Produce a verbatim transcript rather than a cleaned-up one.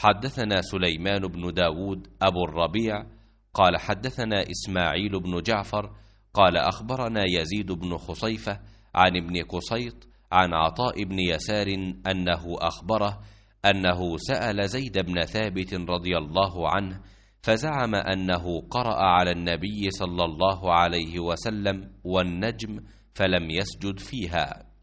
حدثنا سليمان بن داود أبو الربيع قال حدثنا إسماعيل بن جعفر قال أخبرنا يزيد بن خصيفة عن ابن قصيط عن عطاء بن يسار أنه أخبره أنه سأل زيد بن ثابت رضي الله عنه فزعم أنه قرأ على النبي صلى الله عليه وسلم والنجم فلم يسجد فيها.